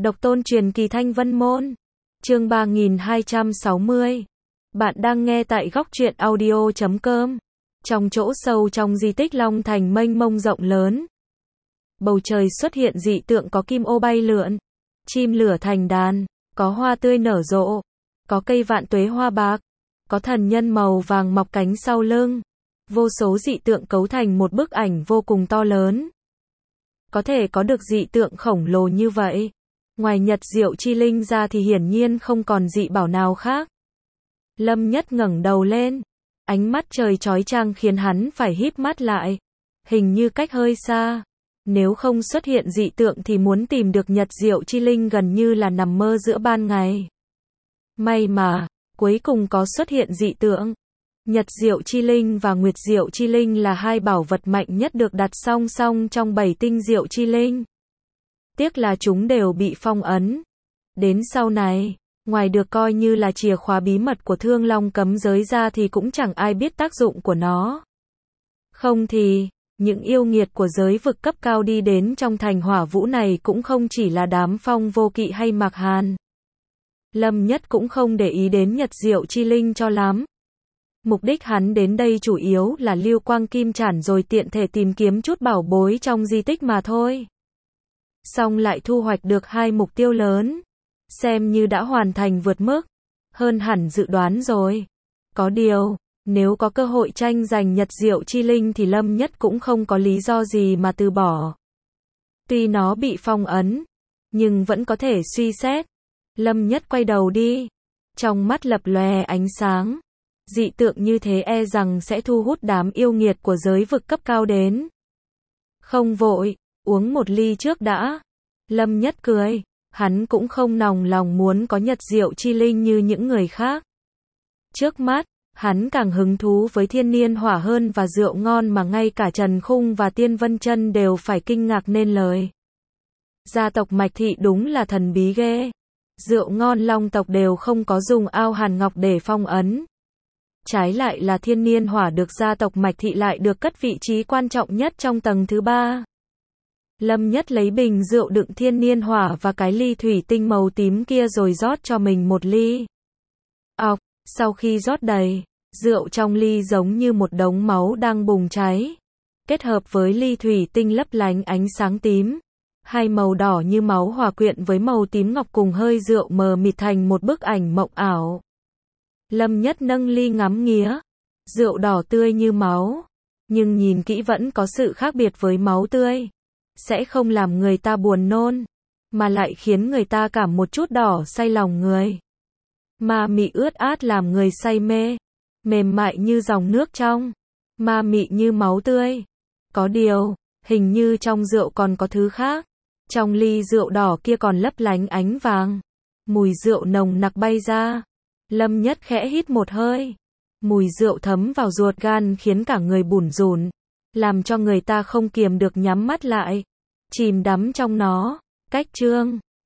Độc tôn truyền kỳ Thanh Vân Môn. Chương 3260. Bạn đang nghe tại góc truyện audio.com. Trong chỗ sâu trong di tích Long Thành mênh mông rộng lớn, bầu trời xuất hiện dị tượng, có kim ô bay lượn, chim lửa thành đàn, có hoa tươi nở rộ, có cây vạn tuế hoa bạc, có thần nhân màu vàng mọc cánh sau lưng. Vô số dị tượng cấu thành một bức ảnh vô cùng to lớn. Có thể có được dị tượng khổng lồ như vậy, ngoài Nhật Diệu Chi Linh ra thì hiển nhiên không còn dị bảo nào khác. Lâm Nhất ngẩng đầu lên, ánh mắt trời chói chang khiến hắn phải híp mắt lại. Hình như cách hơi xa, nếu không xuất hiện dị tượng thì muốn tìm được Nhật Diệu Chi Linh gần như là nằm mơ giữa ban ngày. May mà, cuối cùng có xuất hiện dị tượng. Nhật Diệu Chi Linh và Nguyệt Diệu Chi Linh là hai bảo vật mạnh nhất được đặt song song trong 7 tinh Diệu Chi Linh. Tiếc là chúng đều bị phong ấn. Đến sau này, ngoài được coi như là chìa khóa bí mật của Thương Long cấm giới ra thì cũng chẳng ai biết tác dụng của nó. Không thì, những yêu nghiệt của giới vực cấp cao đi đến trong thành Hỏa Vũ này cũng không chỉ là đám Phong Vô Kỵ hay Mạc Hàn. Lâm Nhất cũng không để ý đến Nhật Diệu Chi Linh cho lắm. Mục đích hắn đến đây chủ yếu là lưu quang kim chản rồi tiện thể tìm kiếm chút bảo bối trong di tích mà thôi. Xong lại thu hoạch được hai mục tiêu lớn, xem như đã hoàn thành vượt mức, hơn hẳn dự đoán rồi. Có điều, nếu có cơ hội tranh giành Nhật Diệu Chi Linh thì Lâm Nhất cũng không có lý do gì mà từ bỏ. Tuy nó bị phong ấn, nhưng vẫn có thể suy xét. Lâm Nhất quay đầu đi, trong mắt lập lòe ánh sáng. Dị tượng như thế e rằng sẽ thu hút đám yêu nghiệt của giới vực cấp cao đến. Không vội, uống một ly trước đã. Lâm Nhất cười, hắn cũng không nòng lòng muốn có Nhật Diệu Chi Linh như những người khác. Trước mắt, hắn càng hứng thú với thiên niên hỏa hơn và rượu ngon mà ngay cả Trần Khung và Tiên Vân Chân đều phải kinh ngạc nên lời. Gia tộc Mạch Thị đúng là thần bí ghê. Rượu ngon Long tộc đều không có dùng ao hàn ngọc để phong ấn. Trái lại là thiên niên hỏa được gia tộc Mạch Thị lại được cất vị trí quan trọng nhất trong tầng thứ 3. Lâm Nhất lấy bình rượu đựng thiên niên hỏa và cái ly thủy tinh màu tím kia rồi rót cho mình một ly. Sau khi rót đầy, rượu trong ly giống như một đống máu đang bùng cháy. Kết hợp với ly thủy tinh lấp lánh ánh sáng tím, hai màu đỏ như máu hòa quyện với màu tím ngọc cùng hơi rượu mờ mịt thành một bức ảnh mộng ảo. Lâm Nhất nâng ly ngắm nghía. Rượu đỏ tươi như máu, nhưng nhìn kỹ vẫn có sự khác biệt với máu tươi. Sẽ không làm người ta buồn nôn, mà lại khiến người ta cảm một chút đỏ say lòng người. Ma mị ướt át làm người say mê, mềm mại như dòng nước trong, ma mị như máu tươi. Có điều, hình như trong rượu còn có thứ khác. Trong ly rượu đỏ kia còn lấp lánh ánh vàng. Mùi rượu nồng nặc bay ra. Lâm Nhất khẽ hít một hơi. Mùi rượu thấm vào ruột gan khiến cả người bủn rủn, làm cho người ta không kiềm được nhắm mắt lại, chìm đắm trong nó. Cách chương